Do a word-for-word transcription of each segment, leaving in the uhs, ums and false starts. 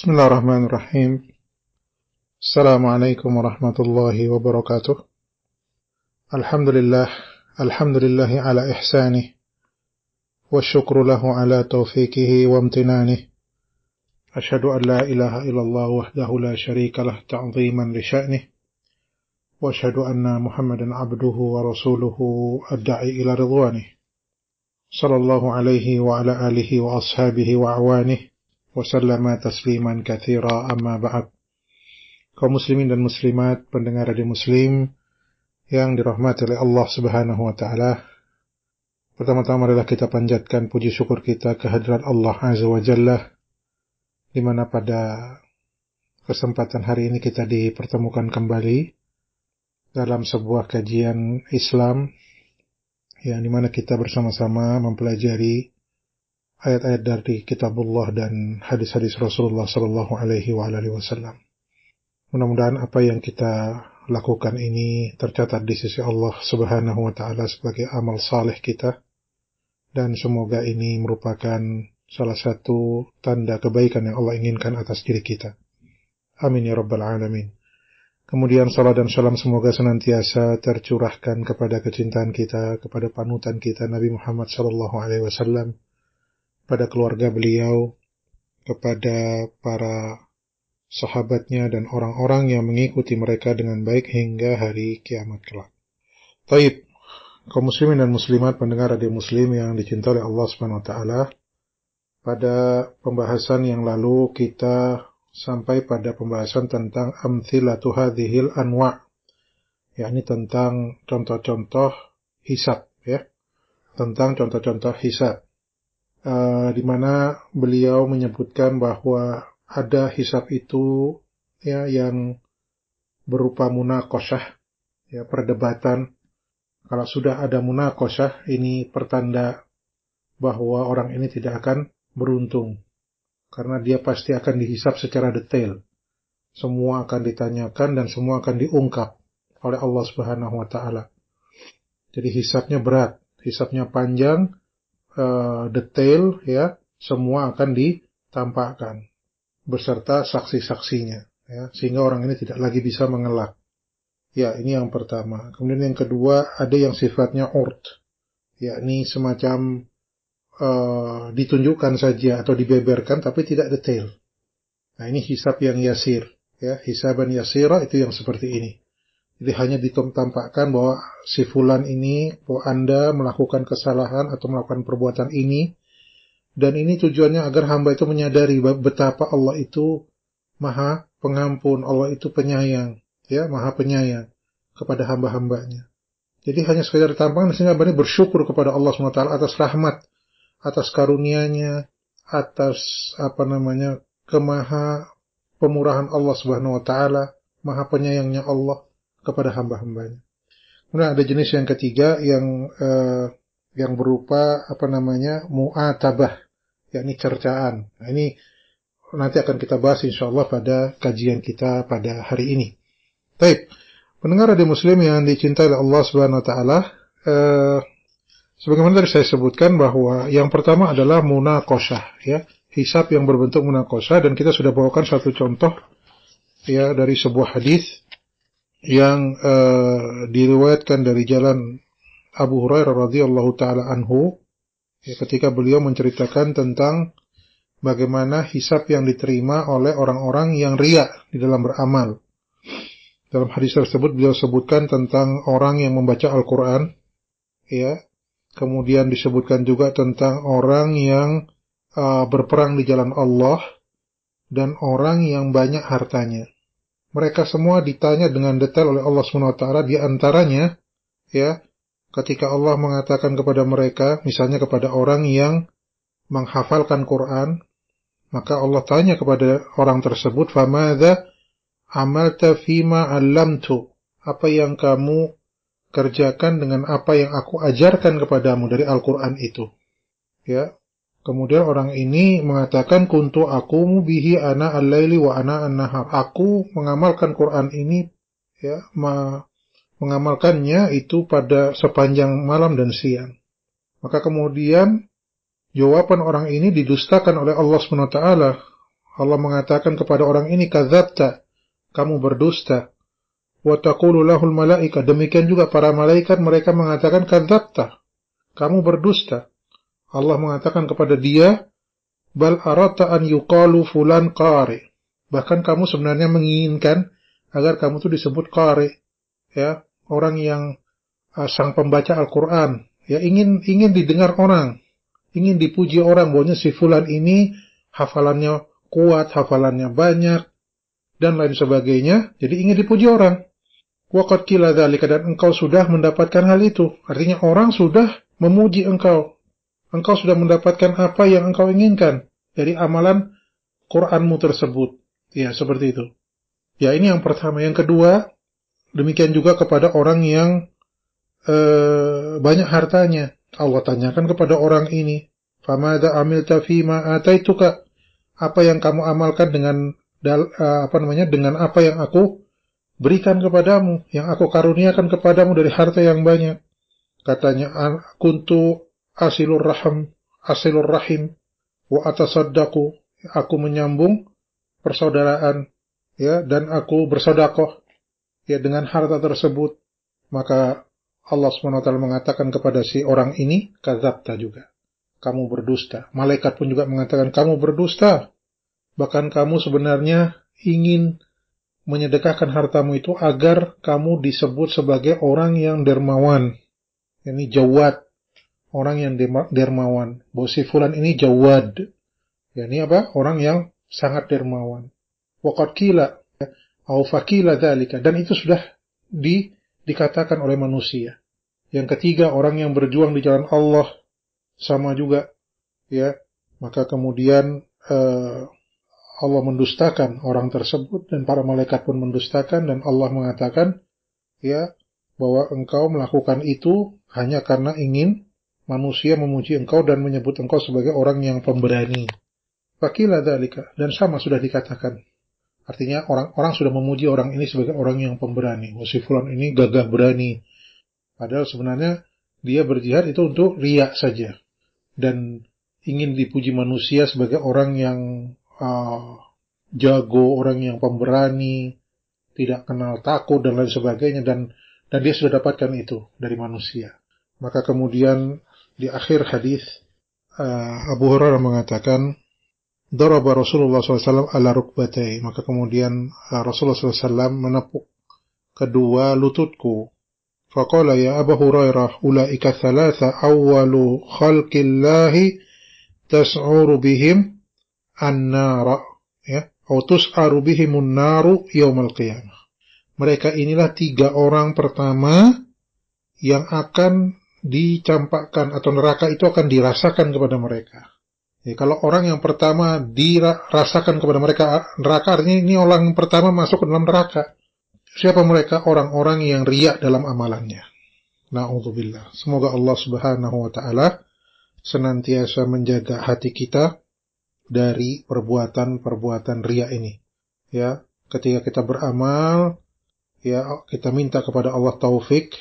Bismillahirrahmanirrahim. Assalamualaikum warahmatullahi wabarakatuh. Alhamdulillah, alhamdulillahi ala ihsanih, wa syukru lahu ala taufiqihi wa amtinanih. Ashhadu an la ilaha illallah wahdahu la syarika lah ta'ziman li sya'nih. Wa ashhadu anna Muhammadan abduhu wa rasuluhu ad-da'i ila ridwanih. Sallallahu alaihi wa ala alihi wa ashabihi wa awanih. Wasallama tasliman katsira amma ba'd. Kaum muslimin dan muslimat, pendengar radio Muslim yang dirahmati oleh Allah Subhanahu wa taala. Pertama-tama marilah kita panjatkan puji syukur kita kehadirat Allah Azza wa Jalla, di mana pada kesempatan hari ini kita dipertemukan kembali dalam sebuah kajian Islam yang di mana kita bersama-sama mempelajari ayat-ayat dari kitabullah dan hadis-hadis Rasulullah sallallahu alaihi wa alihi wasallam. Mudah-mudahan apa yang kita lakukan ini tercatat di sisi Allah Subhanahu wa taala sebagai amal saleh kita, dan semoga ini merupakan salah satu tanda kebaikan yang Allah inginkan atas diri kita. Amin ya rabbal alamin. Kemudian salat dan salam semoga senantiasa tercurahkan kepada kecintaan kita, kepada panutan kita Nabi Muhammad sallallahu alaihi wasallam, pada keluarga beliau, kepada para sahabatnya dan orang-orang yang mengikuti mereka dengan baik hingga hari kiamat kelak. Taib, kaum muslimin dan muslimat pendengar radio Muslim yang dicintai oleh Allah Subhanahu wa taala. Pada pembahasan yang lalu kita sampai pada pembahasan tentang amthilatu hadhil anwa', yakni tentang contoh-contoh hisab, ya. Tentang contoh-contoh hisab. Uh, di mana beliau menyebutkan bahwa ada hisab itu ya yang berupa munaqashah, ya, perdebatan. Kalau sudah ada munaqashah, ini pertanda bahwa orang ini tidak akan beruntung, karena dia pasti akan dihisab secara detail. Semua akan ditanyakan dan semua akan diungkap oleh Allah Subhanahu wa taala. Jadi hisabnya berat, hisabnya panjang, Uh, detail, ya, semua akan ditampakkan beserta saksi-saksinya, ya, sehingga orang ini tidak lagi bisa mengelak. Ya, ini yang pertama. Kemudian yang kedua, ada yang sifatnya urt, yakni semacam uh, ditunjukkan saja atau dibeberkan tapi tidak detail. Nah, ini hisab yang yasir, ya, hisaban yasira itu yang seperti ini. Jadi hanya ditampakkan bahwa si fulan ini, bahwa Anda melakukan kesalahan atau melakukan perbuatan ini, dan ini tujuannya agar hamba itu menyadari betapa Allah itu maha pengampun, Allah itu penyayang, ya, maha penyayang kepada hamba-hambanya. Jadi hanya sekedar ditampakkan sehingga hamba ini bersyukur kepada Allah subhanahu wa taala atas rahmat, atas karunia-Nya, atas apa namanya kemaha pemurahan Allah subhanahu wa taala, maha penyayangnya Allah kepada hamba-hambanya. Kemudian ada jenis yang ketiga yang eh, yang berupa apa namanya mu'atabah, yakni cercaan. Nah, ini nanti akan kita bahas insyaallah pada kajian kita pada hari ini. Baik, pendengar radio Muslim yang dicintai oleh Allah Subhanahu wa taala, eh, sebagaimana tadi saya sebutkan bahwa yang pertama adalah munaqashah, ya, hisab yang berbentuk munaqashah, dan kita sudah bawakan satu contoh, ya, dari sebuah hadis yang uh, diriwayatkan dari jalan Abu Hurairah radhiyallahu taala anhu, ya, ketika beliau menceritakan tentang bagaimana hisab yang diterima oleh orang-orang yang riya di dalam beramal. Dalam hadis tersebut beliau sebutkan tentang orang yang membaca Al-Qur'an, ya. Kemudian disebutkan juga tentang orang yang uh, berperang di jalan Allah dan orang yang banyak hartanya. Mereka semua ditanya dengan detail oleh Allah subhanahu wa taala, di antaranya, ya, ketika Allah mengatakan kepada mereka, misalnya kepada orang yang menghafalkan Quran, maka Allah tanya kepada orang tersebut, "Famadza amalta fima 'allamtu?" Apa yang kamu kerjakan dengan apa yang aku ajarkan kepadamu dari Al-Qur'an itu? Ya. Kemudian orang ini mengatakan, kuntu aqumu bihi ana al-laili wa ana an-nahar. Aku mengamalkan Quran ini, ya, ma- mengamalkannya itu pada sepanjang malam dan siang. Maka kemudian jawaban orang ini didustakan oleh Allah subhanahu wa taala. Allah mengatakan kepada orang ini, kadzabta, kamu berdusta. Wa taqulu lahul malaika, demikian juga para malaikat mereka mengatakan kadzabta, kamu berdusta. Allah mengatakan kepada dia, bal arata an yuqalu fulan qari. Bahkan kamu sebenarnya menginginkan agar kamu itu disebut qari, ya, orang yang uh, sang pembaca Al-Qur'an, ya, ingin ingin didengar orang, ingin dipuji orang bahwa si fulan ini hafalannya kuat, hafalannya banyak, dan lain sebagainya. Jadi ingin dipuji orang. Wa qad qila dzalika, dan engkau sudah mendapatkan hal itu. Artinya orang sudah memuji engkau. Engkau sudah mendapatkan apa yang engkau inginkan dari amalan Qur'anmu tersebut. Ya, seperti itu. Ya, ini yang pertama. Yang kedua, demikian juga kepada orang yang eh, banyak hartanya. Allah tanyakan kepada orang ini, famadza amilta fima ataituka, apa yang kamu amalkan dengan dal, uh, apa namanya dengan apa yang aku berikan kepadamu, yang aku karuniakan kepadamu dari harta yang banyak. Katanya, kuntu asilur rahim, asilur rahim wa atasaddaqu, aku menyambung persaudaraan, ya, dan aku bersedekah, ya, dengan harta tersebut. Maka Allah subhanahu wa taala mengatakan kepada si orang ini, kadzabta juga, kamu berdusta. Malaikat pun juga mengatakan, kamu berdusta. Bahkan kamu sebenarnya ingin menyedekahkan hartamu itu agar kamu disebut sebagai orang yang dermawan. Ini jawad, orang yang dermawan. Bahwa si fulan ini jawad. Ya, ini apa? Orang yang sangat dermawan. Wa qad qila au faqila dzalika, dan itu sudah di, dikatakan oleh manusia. Yang ketiga, orang yang berjuang di jalan Allah, sama juga, ya. Maka kemudian uh, Allah mendustakan orang tersebut, dan para malaikat pun mendustakan, dan Allah mengatakan, ya, bahwa engkau melakukan itu hanya karena ingin manusia memuji engkau dan menyebut engkau sebagai orang yang pemberani. Faqila dzalika, dan sama sudah dikatakan. Artinya orang-orang sudah memuji orang ini sebagai orang yang pemberani. Si fulan ini gagah berani. Padahal sebenarnya dia berjihad itu untuk riya saja, dan ingin dipuji manusia sebagai orang yang Uh, jago, orang yang pemberani, tidak kenal takut dan lain sebagainya, dan dan dia sudah dapatkan itu dari manusia. Maka kemudian di akhir hadis uh, Abu Hurairah mengatakan, daraba Rasulullah shallallahu alaihi wasallam ala rukbatai, maka kemudian uh, Rasulullah shallallahu alaihi wasallam menepuk kedua lututku. Faqala ya Abu Hurairah, ulaika thalatha awwalu khalqillahi tas'uru bihim an-nara, ya, atau tus'aru bihimun naru yaumal qiyamah. Mereka inilah tiga orang pertama yang akan dicampakkan, atau neraka itu akan dirasakan kepada mereka. Ya, kalau orang yang pertama dirasakan kepada mereka neraka, artinya ini orang yang pertama masuk ke dalam neraka. Siapa mereka? Orang-orang yang riya dalam amalannya. Na'udzubillah. Semoga Allah subhanahu wa ta'ala senantiasa menjaga hati kita dari perbuatan-perbuatan riya ini. Ya, ketika kita beramal, ya, kita minta kepada Allah taufik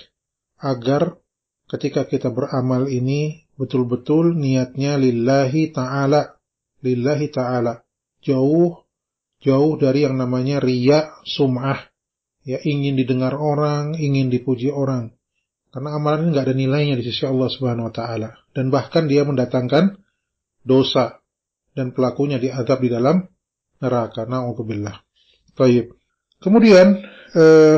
agar ketika kita beramal ini betul-betul niatnya lillahi ta'ala, lillahi ta'ala, jauh jauh dari yang namanya riya, sum'ah, ya, ingin didengar orang, ingin dipuji orang. Karena amalan ini enggak ada nilainya di sisi Allah Subhanahu wa taala, dan bahkan dia mendatangkan dosa, dan pelakunya diazab di dalam neraka. Na'udzubillah. Baik. Kemudian eh,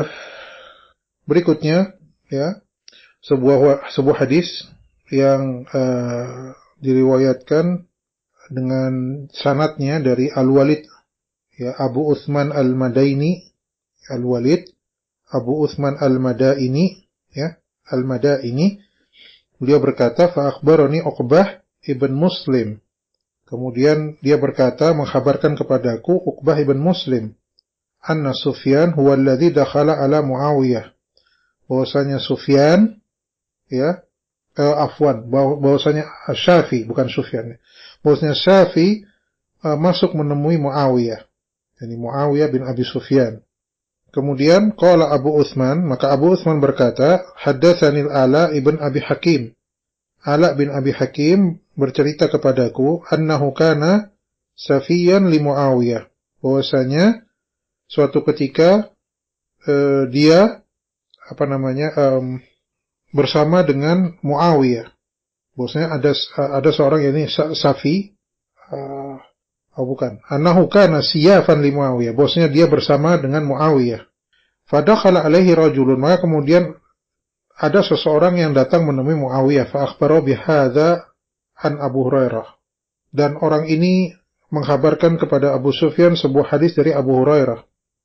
berikutnya, ya, sebuah sebuah hadis yang eh, diriwayatkan dengan sanadnya dari Al-Walid, ya, Abu Utsman Al-Madaini, Al-Walid Abu Utsman Al-Madaini, ya, Al-Madaini, beliau berkata, fa akhbarani Uqbah ibn Muslim. Kemudian dia berkata, mengkhabarkan kepadaku Uqbah ibn Muslim, anna Sufyan huwa alladhi dakhala ala Muawiyah, bahwasanya Sufyan, ya, eh, afwan, bahwasanya Syafi, bukan Sufyan, bahwasanya Syafi uh, masuk menemui Muawiyah, yani Muawiyah bin Abi Sufyan. Kemudian qala Abu Utsman, maka Abu Utsman berkata, haddatsanil Ala ibn Abi Hakim. Ala bin Abi Hakim bercerita kepadaku, annahu kana safiyan li Muawiyah, bahwasanya suatu ketika uh, dia apa namanya um, bersama dengan Muawiyah. Bahwasanya ada ada seorang ini Safi, uh, oh bukan, annahu kana siyafan li Muawiyah, bahwasanya dia bersama dengan Muawiyah. Fadakhala alaihi rajulun, maka kemudian ada seseorang yang datang menemui Muawiyah, fa akhbara bihadza an Abu Hurairah. Dan orang ini menghabarkan kepada Abu Sufyan sebuah hadis dari Abu Hurairah.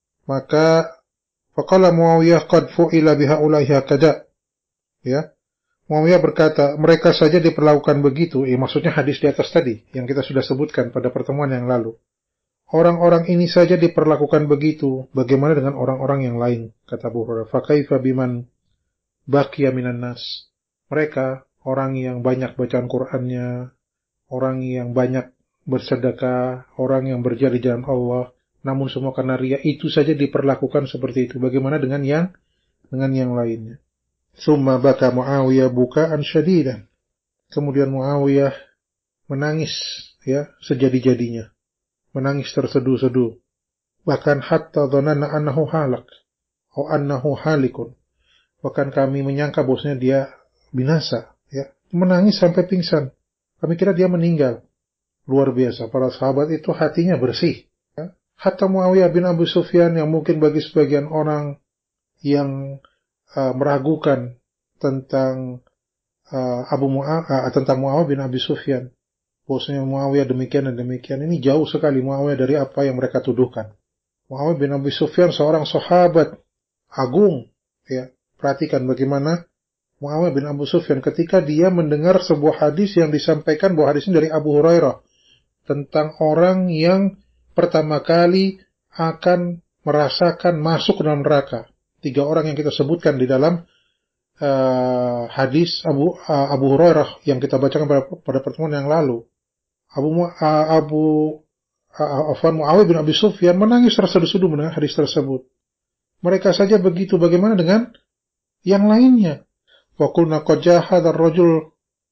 Maka faqala Muawiyah qad fu'ila bihaula'i hakada. Ya. Muawiyah berkata, mereka saja diperlakukan begitu. Ya, maksudnya hadis di atas tadi yang kita sudah sebutkan pada pertemuan yang lalu. Orang-orang ini saja diperlakukan begitu. Bagaimana dengan orang-orang yang lain? Kata Abu Hurairah. Fa kaifa biman baqiya minan nas. Mereka orang yang banyak bacaan Qur'annya, orang yang banyak bersedekah, orang yang berjihad di jalan Allah, namun semua karena riya, itu saja diperlakukan seperti itu. Bagaimana dengan yang dengan yang lainnya? Tsumma baka Muawiyah bukaan syadidan. Kemudian Muawiyah menangis ya sejadi-jadinya. Menangis terseduh-seduh. Bahkan hatta dhananna annahu halak atau annahu halikun. Bahkan kami menyangka bosnya dia binasa ya. Menangis sampai pingsan. Kami kira dia meninggal. Luar biasa, para sahabat itu hatinya bersih ya. Hatta Muawiyah bin Abu Sufyan yang mungkin bagi sebagian orang yang Uh, meragukan tentang uh, Abu Muawiyah uh, tentang Muawiyah bin Abi Sufyan, bahwasanya Muawiyah demikian dan demikian, ini jauh sekali Muawiyah dari apa yang mereka tuduhkan. Muawiyah bin Abi Sufyan seorang sahabat agung ya. Perhatikan bagaimana Muawiyah bin Abu Sufyan ketika dia mendengar sebuah hadis yang disampaikan bahwa hadis ini dari Abu Hurairah tentang orang yang pertama kali akan merasakan masuk ke dalam neraka. Tiga orang yang kita sebutkan di dalam uh, hadis Abu uh, Abu Hurairah yang kita bacakan pada, pada pertemuan yang lalu. Abu uh, Abu uh, Afwan Muawiyah bin Abi Sufyan menangis terseduh-seduh mendengar hadis tersebut. Mereka saja begitu, bagaimana dengan yang lainnya? Wa qulna qad jaa hadzal rajul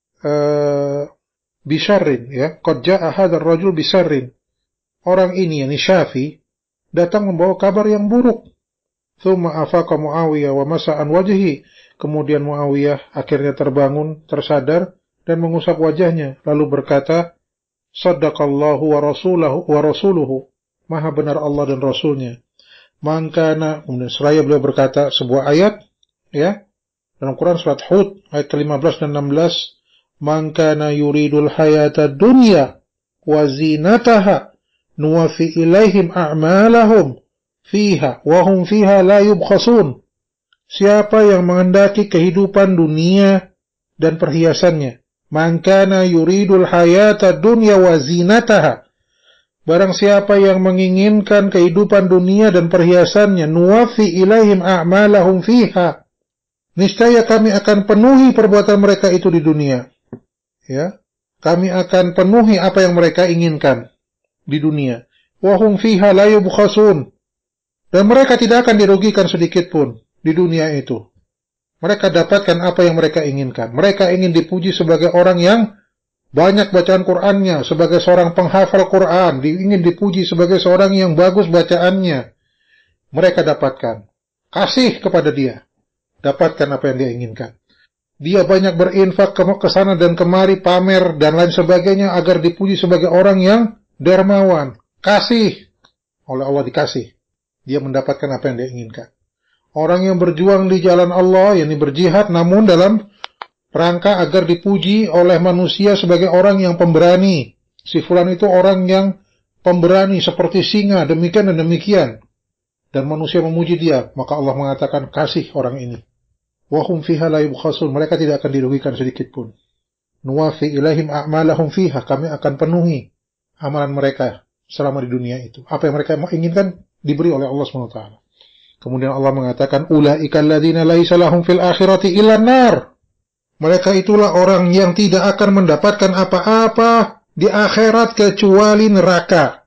uh, bisyarrin ya, qad jaa hadzal rajul bisyarrin. Orang ini yakni Syafi datang membawa kabar yang buruk. Tsumma afaqa Muawiyah wa masa'an wajhi. Kemudian Muawiyah akhirnya terbangun, tersadar dan mengusap wajahnya lalu berkata, Shaddaqallahu wa rasuluhu wa rasuluhu. Maha benar Allah dan Rasulnya. Mangkana, kemudian seraya beliau berkata sebuah ayat ya dalam Quran surat Hud ayat ke lima belas dan enam belas, Mangkana yuridul hayata dunya wa zinataha nuwafi ilaihim a'malahum fiha wa hum fiha la yubkhasun. Siapa yang menghendaki kehidupan dunia dan perhiasannya, man kana yuridul hayata dunya wa zinataha, barang siapa yang menginginkan kehidupan dunia dan perhiasannya, nuwafi ilaihim a'malahum fiha, niscaya kami akan penuhi perbuatan mereka itu di dunia ya, kami akan penuhi apa yang mereka inginkan di dunia, wa hum fiha la yubkhasun, dan mereka tidak akan dirugikan sedikit pun di dunia itu. Mereka dapatkan apa yang mereka inginkan. Mereka ingin dipuji sebagai orang yang banyak bacaan Qur'annya, sebagai seorang penghafal Qur'an, ingin dipuji sebagai seorang yang bagus bacaannya. Mereka dapatkan. Kasih kepada dia. Dapatkan apa yang dia inginkan. Dia banyak berinfak ke sana dan kemari, pamer dan lain sebagainya agar dipuji sebagai orang yang dermawan. Kasih. Oleh Allah dikasih. Dia mendapatkan apa yang dia inginkan. Orang yang berjuang di jalan Allah, yakni berjihad, namun dalam rangka agar dipuji oleh manusia sebagai orang yang pemberani. Si fulan itu orang yang pemberani seperti singa, demikian dan demikian. Dan manusia memuji dia, maka Allah mengatakan, kasih orang ini. Wahum fiha la yubkhasun, mereka tidak akan dirugikan sedikit pun. Nuwafi ilaihim a'malahum fiha, kami akan penuhi amalan mereka selama di dunia itu. Apa yang mereka inginkan diberi oleh Allah subhanahu wa taala. Kemudian Allah mengatakan, ulaika alladzina laisa lahum fil akhirati illa nar. Mereka itulah orang yang tidak akan mendapatkan apa-apa di akhirat kecuali neraka.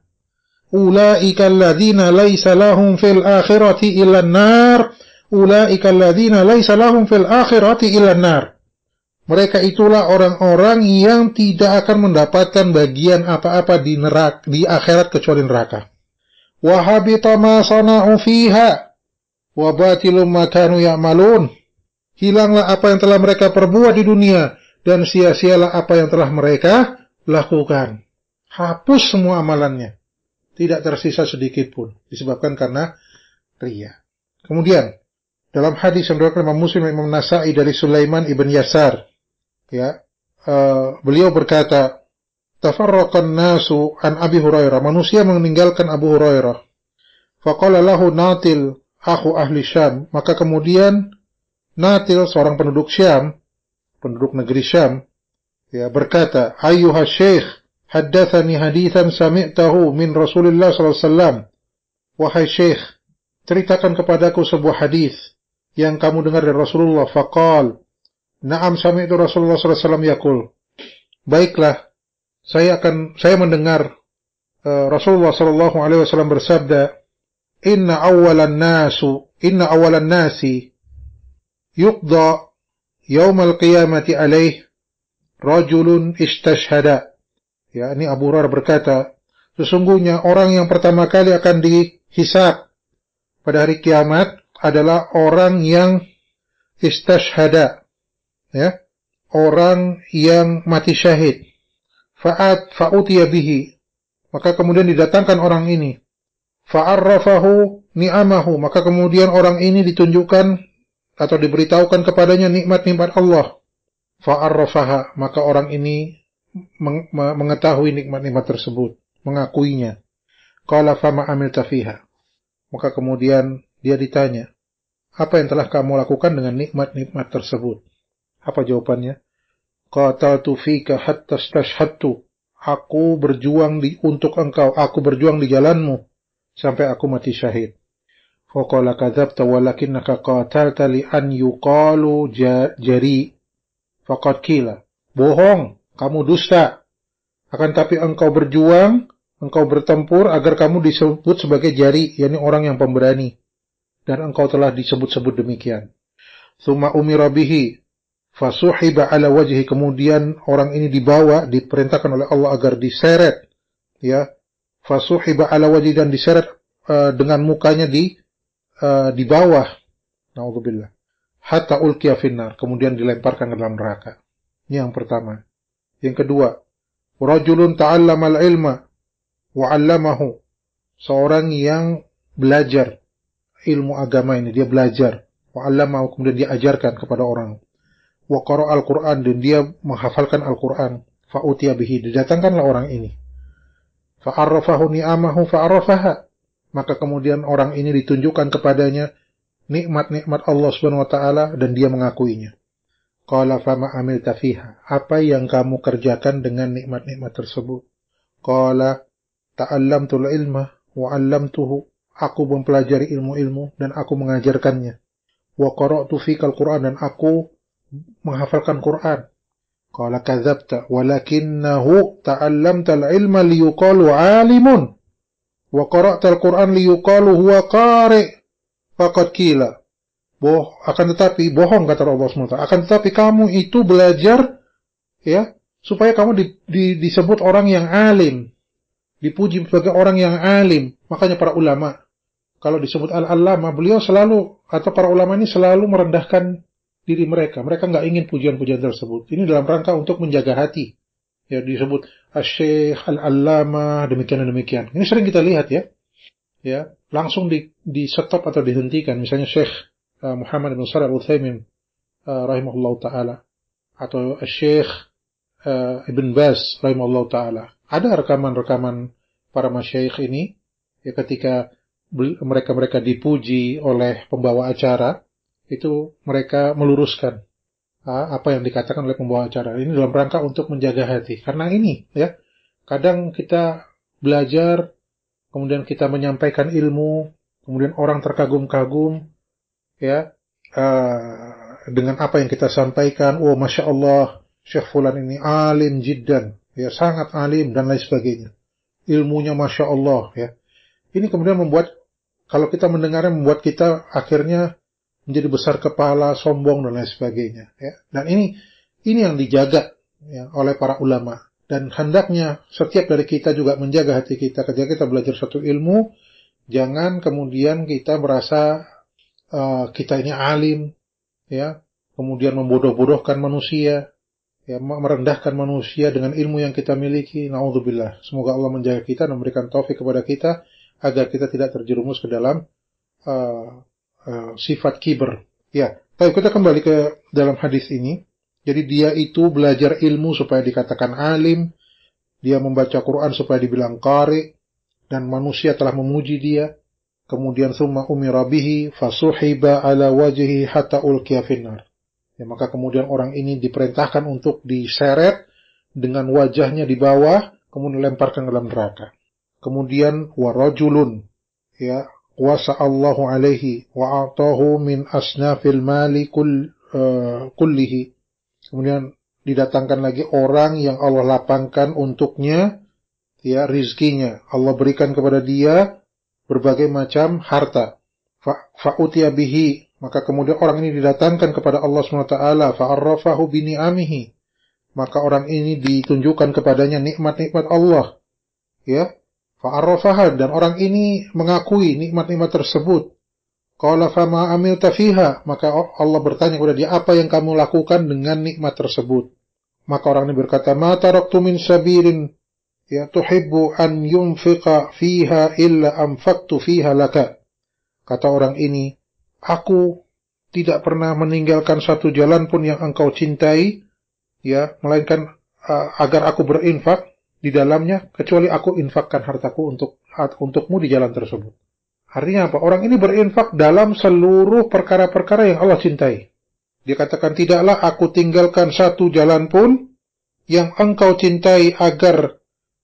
Ulaika alladzina laisa lahum fil akhirati illa nar. Ulaika alladzina laisa lahum fil akhirati illa nar. Mereka itulah orang-orang yang tidak akan mendapatkan bagian apa-apa di neraka, di akhirat kecuali neraka. Wa habita ma sana'u fiha wa batilum ma kanu ya'malun. Hilanglah apa yang telah mereka perbuat di dunia dan sia-sialah apa yang telah mereka lakukan. Hapus semua amalannya. Tidak tersisa sedikit pun. Disebabkan karena riya. Kemudian, dalam hadis yang diriwayatkan Imam Muslim dan Imam Nasa'i dari Sulaiman ibn Yasar, ya, uh, beliau berkata, tafarraqan nasu an Abi Hurairah. Manusia meninggalkan Abu Hurairah. Faqala lahu Natil, akhu ahli Syam. Maka kemudian Natil, seorang penduduk Syam, penduduk negeri Syam, ya, berkata, ayyuha syekh, haddathani hadithan sami'tahu min Rasulullah sallallahu alaihi wasallam. Wahai syekh, ceritakan kepadaku sebuah hadis yang kamu dengar dari Rasulullah. Faqal, na'am sami'tu Rasulullah sallallahu alaihi wasallam yaqul. Baiklah, saya akan saya mendengar uh, Rasulullah sallallahu alaihi wasallam bersabda, inna awwalan nasu inna awwalan nasi yuqda yaumal qiyamati alaih rajulun istashhada. Ya, ini Abu Hurairah berkata, sesungguhnya orang yang pertama kali akan dihisab pada hari kiamat adalah orang yang istashhada, ya, orang yang mati syahid. Fa'at fa'utiya bihi, maka kemudian didatangkan orang ini. Fa'arrafahu ni'amahu, maka kemudian orang ini ditunjukkan atau diberitahukan kepadanya nikmat-nikmat Allah. Fa'arrafaha, maka orang ini mengetahui nikmat-nikmat tersebut, mengakuinya. Qala fama amilta fiha, maka kemudian dia ditanya, apa yang telah kamu lakukan dengan nikmat-nikmat tersebut? Apa jawabannya? Qataltu fika hatta stashhadtu, aku berjuang di untuk engkau, aku berjuang di jalanmu sampai aku mati syahid. Faqala kadzabta walakinnaka qatalta li an yuqalu jari. Faqad qila, bohong, kamu dusta. Akan tapi engkau berjuang, engkau bertempur agar kamu disebut sebagai jari, yakni orang yang pemberani. Dan engkau telah disebut-sebut demikian. Tsumma umira bihi fasuhiba ala wajhi, kemudian orang ini dibawa, diperintahkan oleh Allah agar diseret, ya. Fasuhiba ala wajhi, dan diseret uh, dengan mukanya di uh, di bawah. Nauzubillah. Hatta ulqiya finnar, kemudian dilemparkan ke dalam neraka. Ini yang pertama. Yang kedua, rajulun ta'allama al-ilma wa 'allamahu, seorang yang belajar ilmu agama ini, dia belajar, wa 'allamahu, kemudian dia ajarkan kepada orang. Wa qara'a al-Qur'an, dan dia menghafalkan Al-Qur'an. Fa utiya bihi, didatangkanlah orang ini. Fa arrafahu ni'amahu fa arrafaha, maka kemudian orang ini ditunjukkan kepadanya nikmat-nikmat Allah Subhanahu wa taala dan dia mengakuinya. Qala fama amilta fiha, apa yang kamu kerjakan dengan nikmat-nikmat tersebut? Qala ta'allamtul ilma wa 'allamtuhu, aku mempelajari ilmu-ilmu dan aku mengajarkannya. Wa qara'tu fikal Qur'an, dan aku menghafalkan Quran. Qala kadzabta walakinnahu ta'allamtal ilma liyuqalu 'alimun wa qara'tal Qur'an liyuqalu huwa qari'. Faqad qila, boh, akan tetapi bohong, kata Allah subhanahu wa taala, akan tetapi kamu itu belajar, ya, supaya kamu di, di, disebut orang yang alim, dipuji sebagai orang yang alim. Makanya para ulama, kalau disebut al-allama, beliau selalu, atau para ulama ini selalu merendahkan diri mereka. Mereka nggak ingin pujian-pujian tersebut. Ini dalam rangka untuk menjaga hati. Ya, disebut asy-syekh, al-allama, demikian dan demikian. Ini sering kita lihat, ya. Ya, langsung di, di stop atau dihentikan. Misalnya Syekh uh, Muhammad bin Shalih Al-Utsaimin uh, rahimahullah ta'ala, atau Syekh uh, Ibn Baz rahimahullah ta'ala. Ada rekaman-rekaman para masyayikh ini, ya, ketika mereka-mereka dipuji oleh pembawa acara, itu mereka meluruskan uh, apa yang dikatakan oleh pembawa acara. Ini dalam rangka untuk menjaga hati. Karena ini, ya, kadang kita belajar, kemudian kita menyampaikan ilmu, kemudian orang terkagum-kagum, ya, uh, dengan apa yang kita sampaikan. Oh, masya Allah, Syekh Fulan ini alim jiddan, ya, sangat alim dan lain sebagainya. Ilmunya masya Allah, ya. Ini kemudian membuat, kalau kita mendengarnya, membuat kita akhirnya menjadi besar kepala, sombong dan lain sebagainya, ya. Dan ini Ini yang dijaga ya, oleh para ulama. Dan hendaknya setiap dari kita juga menjaga hati kita ketika kita belajar satu ilmu. Jangan kemudian kita merasa uh, kita ini alim, ya, kemudian membodoh-bodohkan manusia, ya, merendahkan manusia dengan ilmu yang kita miliki. Na'udzubillah. Semoga Allah menjaga kita dan memberikan taufik kepada kita agar kita tidak terjerumus ke dalam uh, uh, sifat kiber. Ya, baik, kita kembali ke dalam hadis ini. Jadi dia itu belajar ilmu supaya dikatakan alim, dia membaca Quran supaya dibilang qari, dan manusia telah memuji dia. Kemudian summa umira bihi fasuhiba ala wajhihi hatta ulqiya finnar. Ya, maka kemudian orang ini diperintahkan untuk diseret dengan wajahnya di bawah, kemudian dilemparkan ke dalam neraka. Kemudian warajulun, ya, wasa Allahu alaihi wa atahu min asnafil mali kull, uh, kullihi. Kemudian didatangkan lagi orang yang Allah lapangkan untuknya, ya, rizkinya. Allah berikan kepada dia berbagai macam harta. Fa'utiya bihi, maka kemudian orang ini didatangkan kepada Allah subhanahu wa taala, fa'arrafahu bini'amihi. Maka orang ini ditunjukkan kepadanya nikmat-nikmat Allah. Ya, fa'arrafaha, dan orang ini mengakui nikmat-nikmat tersebut. Qala fama amilta fiha, maka Allah bertanya kepada dia, apa yang kamu lakukan dengan nikmat tersebut? Maka orang ini berkata, ma taraktu min sabirin ya tuhibbu an yunfiqa fiha illa anfaqtu fiha laka. Kata orang ini, aku tidak pernah meninggalkan satu jalan pun yang engkau cintai, ya, melainkan uh, agar aku berinfak di dalamnya, kecuali aku infakkan hartaku untuk untukmu di jalan tersebut. Artinya apa? Orang ini berinfak dalam seluruh perkara-perkara yang Allah cintai. Dia katakan, tidaklah aku tinggalkan satu jalan pun yang engkau cintai agar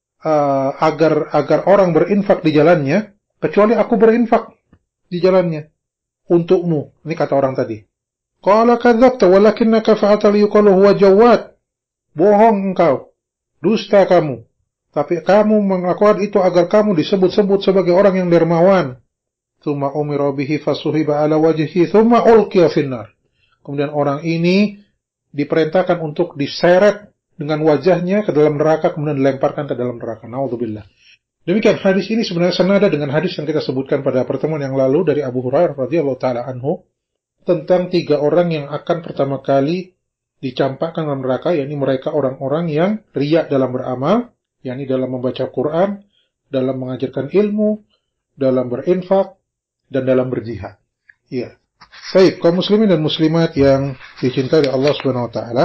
Uh, agar agar orang berinfak di jalannya, kecuali aku berinfak di jalannya untukmu. Ini kata orang tadi. Qala kadzabta walakinnaka fa'alta liyuqalu huwa jawad. Bohong engkau, dusta kamu. Tapi kamu melakukan itu agar kamu disebut-sebut sebagai orang yang dermawan. Tsumma umira bihi fasuhiba ala wajhihi tsumma ulqiya finnar. Kemudian orang ini diperintahkan untuk diseret dengan wajahnya ke dalam neraka, kemudian dilemparkan ke dalam neraka. Na'udzubillah. Demikian hadis ini sebenarnya senada dengan hadis yang kita sebutkan pada pertemuan yang lalu dari Abu Hurairah radhiyallahu taala anhu tentang tiga orang yang akan pertama kali dicampakkan dalam neraka, yakni mereka orang-orang yang riya dalam beramal, yakni dalam membaca Quran, dalam mengajarkan ilmu, dalam berinfak, dan dalam berjihad. Iya. Baik, kaum muslimin dan muslimat yang dicintai oleh Allah Subhanahu wa taala,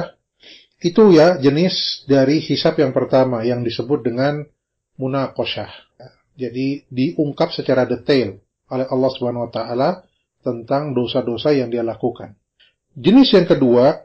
itu ya jenis dari hisab yang pertama yang disebut dengan munaqashah. Jadi diungkap secara detail oleh Allah Subhanahu wa taala tentang dosa-dosa yang dia lakukan. Jenis yang kedua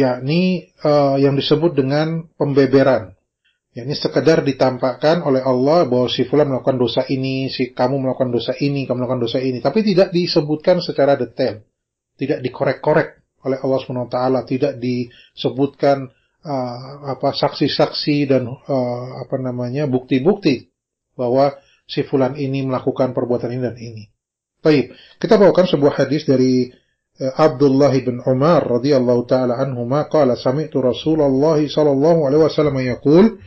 yakni uh, yang disebut dengan pembeberan. Yakni sekedar ditampakkan oleh Allah bahwa si fulan melakukan dosa ini, si kamu melakukan dosa ini, kamu melakukan dosa ini, tapi tidak disebutkan secara detail. Tidak dikorek-korek oleh Allah Subhanahu wa taala, tidak disebutkan uh, apa saksi-saksi dan uh, apa namanya bukti-bukti bahwa si fulan ini melakukan perbuatan ini dan ini. Baik, kita bawakan sebuah hadis dari uh, Abdullah bin Umar radhiyallahu taala anhuma qala sami'tu Rasulullah sallallahu alaihi wasallam yaqul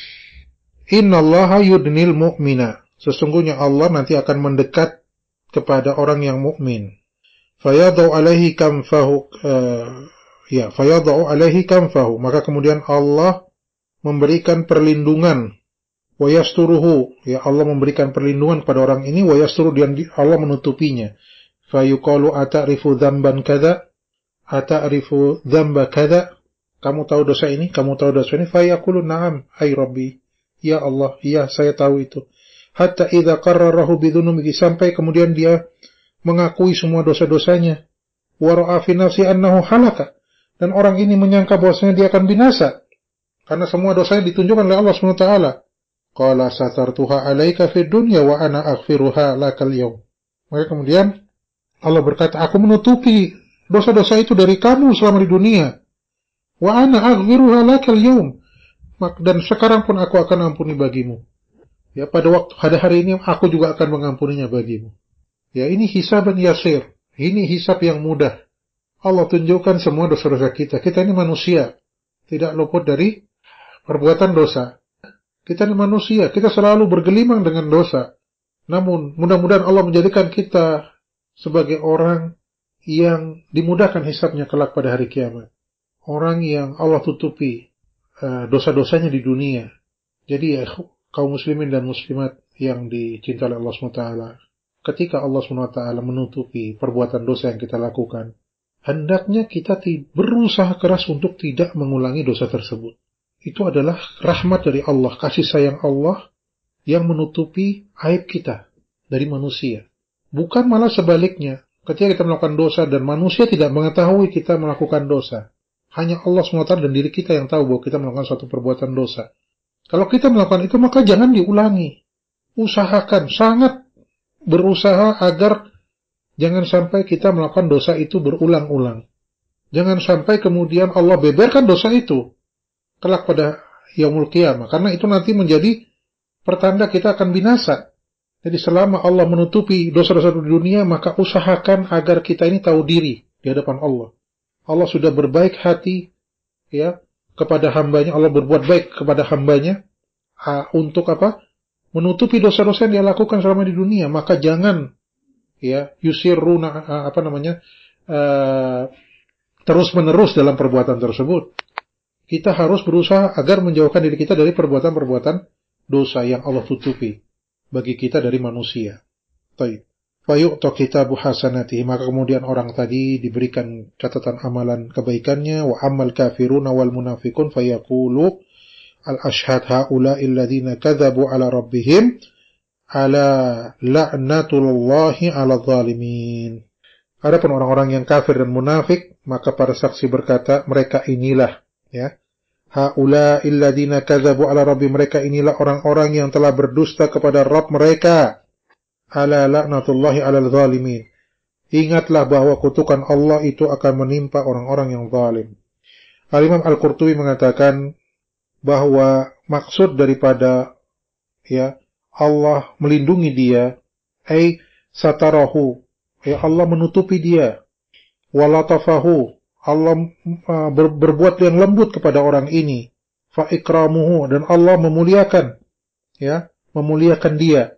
innallaha yudnil mu'mina, sesungguhnya Allah nanti akan mendekat kepada orang yang mukmin. Fayadau alaihi kamfahu uh, ya fayadau alaihi kamfahu, maka kemudian Allah memberikan perlindungan, wa yasturuhu, ya Allah memberikan perlindungan kepada orang ini, wa yasturu, dan Allah menutupinya. Fayuqalu ata'rifu dzamban kadza, ata'rifu dzamba kadza, kamu tahu dosa ini, kamu tahu dosa ini, fayaqulu na'am ay rabbi, ya Allah, iya saya tahu itu. Hatta idza qarrarahu bidzunubihi, sampai kemudian dia mengakui semua dosa-dosanya. Wa ra'a fi nafsi annahu halaka, dan orang ini menyangka bahwasanya dia akan binasa karena semua dosanya ditunjukkan oleh Allah Subhanahu wa taala. Qala satartuha 'alaika fid dunya wa ana aghfiruha lakal yaum. Maka kemudian Allah berkata, aku menutupi dosa-dosa itu dari kamu selama di dunia. Wa ana aghfiruha lakal yaum. Dan sekarang pun aku akan ampuni bagimu. Ya, pada waktu pada hari ini aku juga akan mengampuninya bagimu. Ya, ini hisaban yasir. Ini hisab yang mudah. Allah tunjukkan semua dosa-dosa kita. Kita ini manusia. tidak luput dari perbuatan dosa. Kita ini manusia, kita selalu bergelimang dengan dosa. Namun, mudah-mudahan Allah menjadikan kita sebagai orang yang dimudahkan hisabnya kelak pada hari kiamat. Orang yang Allah tutupi uh, dosa-dosanya di dunia. Jadi ya, kaum muslimin dan muslimat yang dicintai oleh Allah subhanahu wa taala, ketika Allah subhanahu wa taala menutupi perbuatan dosa yang kita lakukan, hendaknya kita berusaha keras untuk tidak mengulangi dosa tersebut. Itu adalah rahmat dari Allah, kasih sayang Allah yang menutupi aib kita dari manusia. Bukan malah sebaliknya, ketika kita melakukan dosa dan manusia tidak mengetahui kita melakukan dosa. Hanya Allah subhanahu wa taala dan diri kita yang tahu bahwa kita melakukan suatu perbuatan dosa. Kalau kita melakukan itu, maka jangan diulangi. Usahakan, sangat berusaha agar jangan sampai kita melakukan dosa itu berulang-ulang. Jangan sampai kemudian Allah beberkan dosa itu kelak pada yaumul qiyamah, karena itu nanti menjadi pertanda kita akan binasa. Jadi selama Allah menutupi dosa-dosa di dunia, maka usahakan agar kita ini tahu diri di hadapan Allah. Allah sudah berbaik hati ya kepada hambanya, Allah berbuat baik kepada hambanya uh, untuk apa? Menutupi dosa-dosa yang dia lakukan selama di dunia. Maka jangan ya yusirruna uh, apa namanya uh, terus-menerus dalam perbuatan tersebut. Kita harus berusaha agar menjauhkan diri kita dari perbuatan-perbuatan dosa yang Allah tutupi bagi kita dari manusia. Baik. Fayu'ta kitabu hasanatihi, maka kemudian orang tadi diberikan catatan amalan kebaikannya. Wa ammal kafiruna wal munafiqun fayaqulu al-ashhad haula'i alladhina kadzabu ala rabbihim ala la'natullahi ala zalimin. Adapun orang-orang yang kafir dan munafik, maka para saksi berkata, mereka inilah ya haula'i alladhina kadzabu ala rabbihim, mereka inilah orang-orang yang telah berdusta kepada Rabb mereka. Ala la'natullahi alal zalimin. Ingatlah bahwa kutukan Allah itu akan menimpa orang-orang yang zalim. Al-Imam Al-Qurtubi mengatakan bahwa maksud daripada ya Allah melindungi dia, ai satarahu, ya Allah menutupi dia, walatafahu, Allah uh, ber, berbuat yang lembut kepada orang ini, fa ikramuhu, dan Allah memuliakan ya memuliakan dia.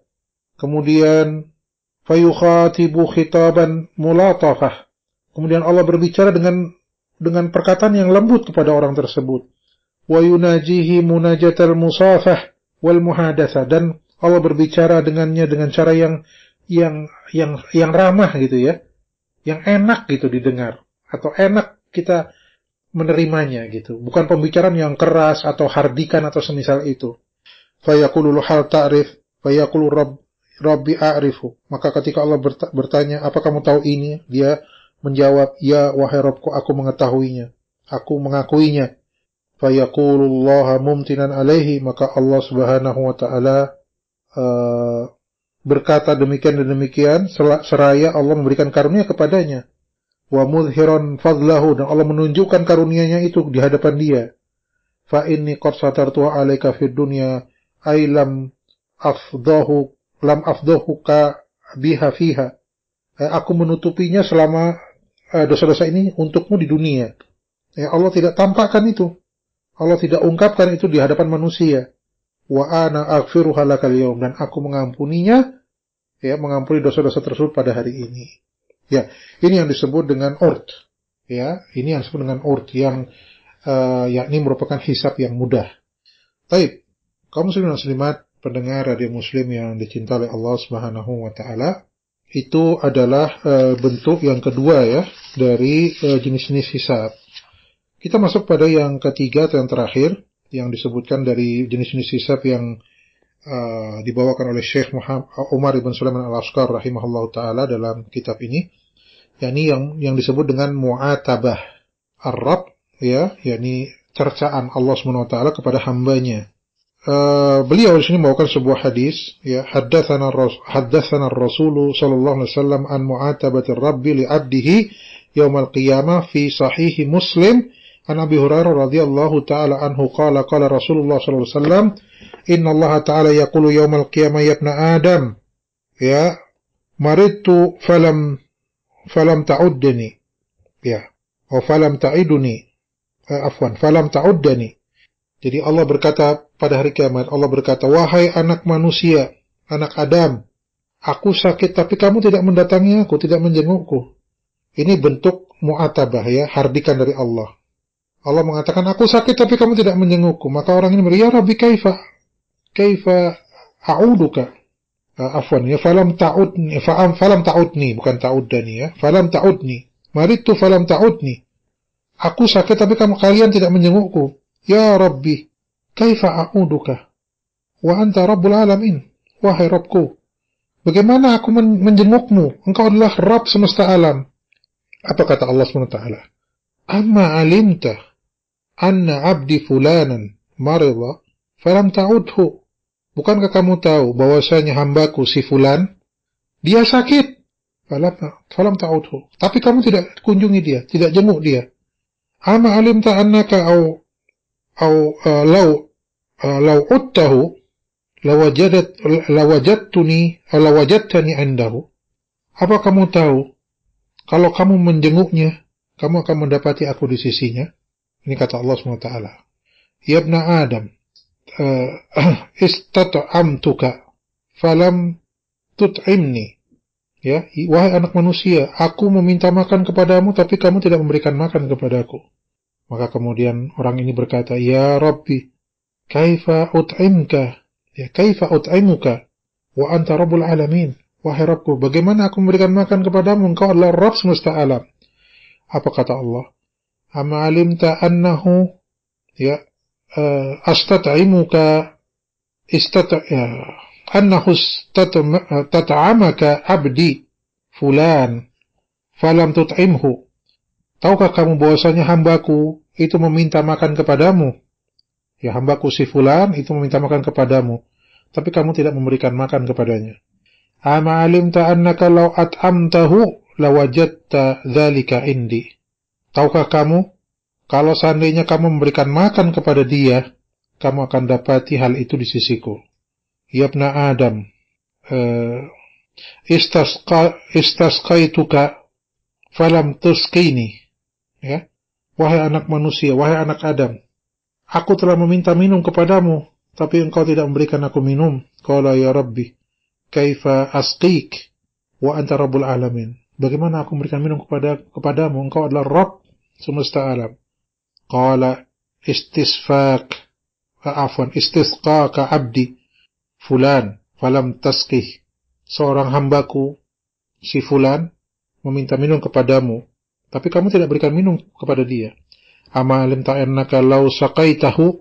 Kemudian fayukhatibu khitaban mulatafah. Kemudian Allah berbicara dengan dengan perkataan yang lembut kepada orang tersebut. Wa yunajihi munajatal musafah wal muhadatsah, dan Allah berbicara dengannya dengan cara yang yang yang yang ramah gitu ya. Yang enak gitu didengar atau enak kita menerimanya gitu. Bukan pembicaraan yang keras atau hardikan atau semisal itu. Fayaqulu hal ta'rif fayaqulu rabb Rabbi a'rifu. Maka ketika Allah bertanya, apa kamu tahu ini? Dia menjawab, ya wahai Rabbku, aku mengetahuinya. Aku mengakuinya. Fayaqulullaha mumtinan alaihi. Maka Allah subhanahu wa ta'ala uh, berkata demikian dan demikian, seraya Allah memberikan karunia kepadanya. Wa mudhiran fadlahu, dan Allah menunjukkan karunianya itu di hadapan dia. Fa inni qad satartu alaika fid dunya ailam afdahu lam afdahuka biha fiha. Eh, aku menutupinya selama eh, dosa-dosa ini untukmu di dunia. Eh, Allah tidak tampakkan itu. Allah tidak ungkapkan itu di hadapan manusia. Wa ana aghfiruha lakal yaum, dan aku mengampuninya, ya, mengampuni dosa-dosa tersebut pada hari ini. Ya, ini yang disebut dengan urt. Ya, ini yang disebut dengan urt yang uh, yakni merupakan hisab yang mudah. Baik, kaum muslimin dan muslimat, pendengar radio muslim yang dicintai oleh Allah Subhanahu wa taala, itu adalah e, bentuk yang kedua ya dari e, jenis-jenis hisab. Kita masuk pada yang ketiga atau yang terakhir yang disebutkan dari jenis-jenis hisab yang e, dibawakan oleh Syekh Muhammad Umar ibn Sulaiman Al-Ashqar rahimahullahu taala dalam kitab ini, yakni yang yang disebut dengan mu'atabah ar-rabb ya, yakni cercaan Allah Subhanahu wa taala kepada hambanya. Uh, beliau di sini membawakan sebuah hadis ya, haddatsana haddatsana ar-rasul sallallahu alaihi wasallam an mu'atabati rabbi li 'abdihi yaumal qiyamah fi sahih Muslim an Abi Hurairah radhiyallahu taala anhu qala qala Rasulullah sallallahu alaihi wasallam inna Allah taala yaqulu yaumal qiyamah ya ibna Adam ya maridtu falam falam ta'uddni ya wa falam ta'iduni eh, afwan, falam ta'uddani. Jadi Allah berkata pada hari kiamat, Allah berkata, wahai anak manusia, anak Adam, aku sakit tapi kamu tidak mendatangi aku, tidak menjengukku. Ini bentuk mu'atabah ya, hardikan dari Allah. Allah mengatakan, aku sakit tapi kamu tidak menjengukku. Maka orang ini berkata, ya Rabbi kaifa, kaifa a'uduka. Uh, afwan ya, falam ta'udni, fa'am falam ta'udni, bukan ta'uddani ya. Falam ta'udni. Maritu falam ta'udni. Aku sakit tapi kamu kalian tidak menjengukku. Ya Rabbi, kaifa a'uduka wa anta rabbul alamin. Wahai Rabbku, bagaimana aku men- menjengukmu? Engkau adalah Rabb semesta alam. Apa kata Allah subhanahu wa taala? Amma alimta anna abdi fulanan marida falam ta'udhu. Bukankah kamu tahu bahwasanya hambaku si fulan dia sakit? Falam falam ta'udhu. Tapi kamu tidak kunjungi dia, tidak jenguk dia. Amma alimta annaka au au uh, law uh, law uttahu lawajadat lawajadtuni lawajadtani indahu. Apa kamu tahu kalau kamu menjenguknya, kamu akan mendapati aku di sisinya? Ini kata Allah subhanahu wa taala. Ya ibna Adam, uh, istat'amtuka falam tut'imni. Ya, wahai anak manusia, aku meminta makan kepadamu tapi kamu tidak memberikan makan kepadaku. Maka kemudian orang ini berkata, ya Rabbi, kaifa ut'imka? Ya, kaifa ut'imuka wa anta rabbul alamin. Wahai Rabbku, bagaimana aku memberikan makan kepadamu? Engkau adalah Rabb semesta alam. Apa kata Allah? Amma alimta annahu ya uh, astat'imuka istata ya, annahu istat'amaka abdi fulan falam tut'imhu. Tahukah kamu bahwasanya hambaku itu meminta makan kepadamu? Ya, hambaku si fulan itu meminta makan kepadamu, tapi kamu tidak memberikan makan kepadanya. Ama alimta annaka law at'amtahu lawajadta dzalika indi. Tahukah kamu kalau seandainya kamu memberikan makan kepada dia, kamu akan dapati hal itu di sisiku. Ya ibna Adam, uh, istasqa istasqaituka falam tusqini. Ya, wahai anak manusia, wahai anak Adam, aku telah meminta minum kepadamu, tapi engkau tidak memberikan aku minum. Qala ya Rabbi, kaifa asqik wa anta rabbul alamin. Bagaimana aku memberikan minum kepada kepadamu? Engkau adalah Rabb semesta alam. Qala istisfaq afwan istisqaka abdi fulan falam tasqih. Seorang hambaku si fulan meminta minum kepadamu, tapi kamu tidak berikan minum kepada dia. Ama alim ta'annaka law saqaitahu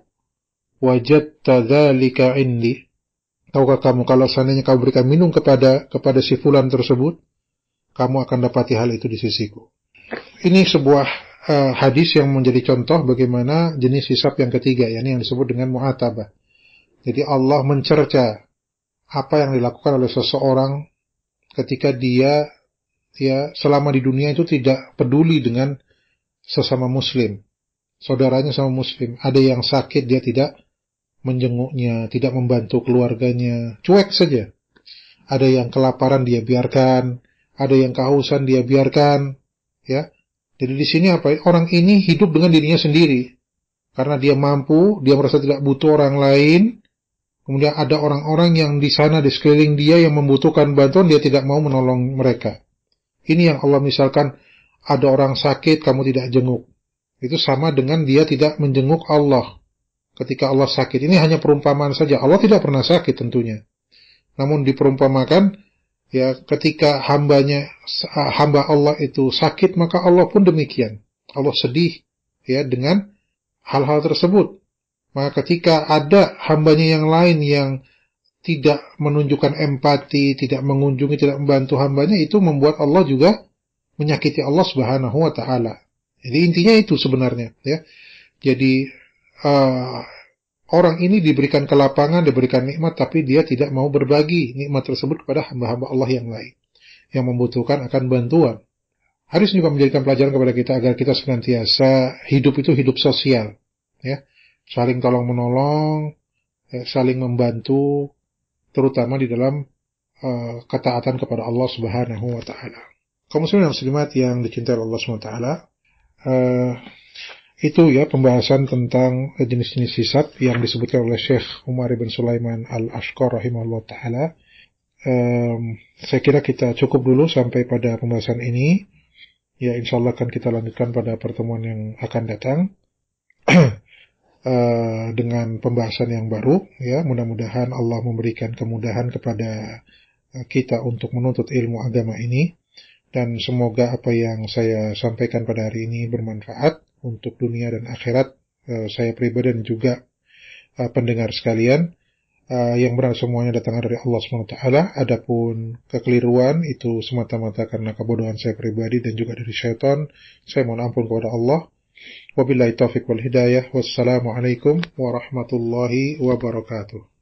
wajadta dzalika indi. Tahukah kamu kalau seandainya kamu berikan minum kepada kepada si fulan tersebut, kamu akan dapati hal itu di sisiku. Ini sebuah uh, hadis yang menjadi contoh bagaimana jenis hisab yang ketiga, yakni yang disebut dengan mu'atabah. Jadi Allah mencerca apa yang dilakukan oleh seseorang ketika dia ya selama di dunia itu tidak peduli dengan sesama muslim, saudaranya sama muslim. Ada yang sakit dia tidak menjenguknya, tidak membantu keluarganya, cuek saja. Ada yang kelaparan dia biarkan, ada yang kehausan dia biarkan, ya. Jadi di sini apa? Orang ini hidup dengan dirinya sendiri. Karena dia mampu, dia merasa tidak butuh orang lain. Kemudian ada orang-orang yang di sana di sekeliling dia yang membutuhkan bantuan, dia tidak mau menolong mereka. Ini yang Allah misalkan ada orang sakit kamu tidak jenguk. Itu sama dengan dia tidak menjenguk Allah ketika Allah sakit. Ini hanya perumpamaan saja. Allah tidak pernah sakit tentunya. Namun diperumpamakan ya ketika hambanya hamba Allah itu sakit, maka Allah pun demikian. Allah sedih ya dengan hal-hal tersebut. Maka ketika ada hambanya yang lain yang tidak menunjukkan empati, tidak mengunjungi, tidak membantu hambanya, itu membuat Allah juga menyakiti Allah Subhanahu wa taala. Jadi intinya itu sebenarnya ya. Jadi uh, orang ini diberikan kelapangan, diberikan nikmat, tapi dia tidak mau berbagi nikmat tersebut kepada hamba-hamba Allah yang lain yang membutuhkan akan bantuan. Harus juga menjadikan pelajaran kepada kita agar kita senantiasa hidup itu hidup sosial ya. Saling tolong menolong, ya, saling membantu, terutama di dalam uh, ketaatan kepada Allah Subhanahu wa taala. Kaum muslimin dan muslimat yang dicintai Allah Subhanahu wa taala, uh, Itu ya pembahasan tentang jenis-jenis hisab yang disebutkan oleh Syekh Umar bin Sulaiman Al-Ashqar rahimahullah ta'ala. Um, saya kira kita cukup dulu sampai pada pembahasan ini. Ya, insyaallah akan kita lanjutkan pada pertemuan yang akan datang uh, dengan pembahasan yang baru. Ya, mudah-mudahan Allah memberikan kemudahan kepada kita untuk menuntut ilmu agama ini, dan semoga apa yang saya sampaikan pada hari ini bermanfaat untuk dunia dan akhirat uh, saya pribadi dan juga uh, pendengar sekalian. Uh, yang benar semuanya datang dari Allah subhanahu wa taala. Adapun kekeliruan itu semata-mata karena kebodohan saya pribadi dan juga dari syaitan. Saya mohon ampun kepada Allah. Wabillahi taufiq wal hidayah. Wassalamualaikum warahmatullahi wabarakatuh.